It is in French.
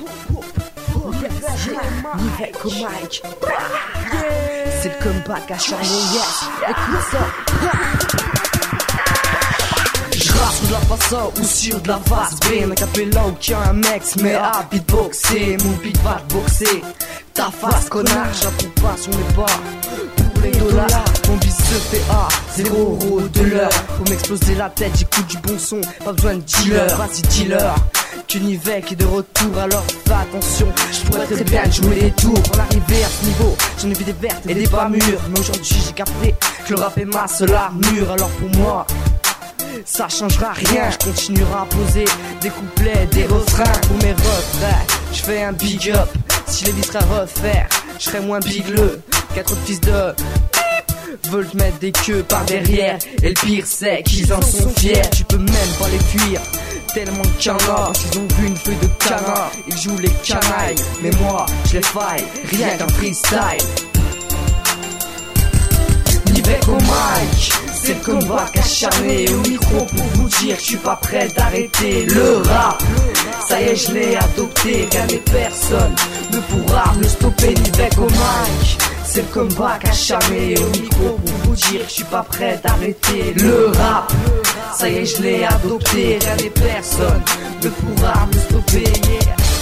Nivek au mic. C'est le comeback acharné, yes. Écoute ça. J'rappe sur de la façon ou sur de la face B. Un capella aucun mec se met à beatboxer. Mon beat va te boxer ta face, connard. J'appuie pas sur mes pas pour les dollars. Mon bis se fait à 0 € de l'heure. Faut m'exploser la tête, j'écoute du bon son. Pas besoin de dealer, vas-y dealer. Que Nivek est de retour, alors fais attention. Je pourrais très bien jouer les tours. Pour l'arrivée à ce niveau, j'en ai vu des vertes et des pas mûres. Mais aujourd'hui j'ai capté que le rap est ma seule armure. Alors pour moi ça changera rien, je continuerai à poser des couplets, des refrains pour mes refrains. Je fais un big up, si les vies seraient à refaire, je serais moins bigleux. Quatre autres fils de veulent te mettre des queues par derrière. Et le pire c'est qu'ils en sont fiers. Tu peux même pas les fuir, tellement qu'il y en a. Parce qu'ils ont vu une feuille de canard, ils jouent les canailles. Mais moi je les faille, rien qu'un freestyle. Nivek au mic, c'est le combat acharné. Au micro pour vous dire que je suis pas prêt d'arrêter le rap. Ça y est, je l'ai adopté, rien et personne ne pourra me stopper. Nivek au mic, c'est le combat acharné. Au micro pour vous dire que je suis pas prêt d'arrêter le rap. Ça y est, je l'ai adopté, rien et personne ne pourra me stopper, yeah.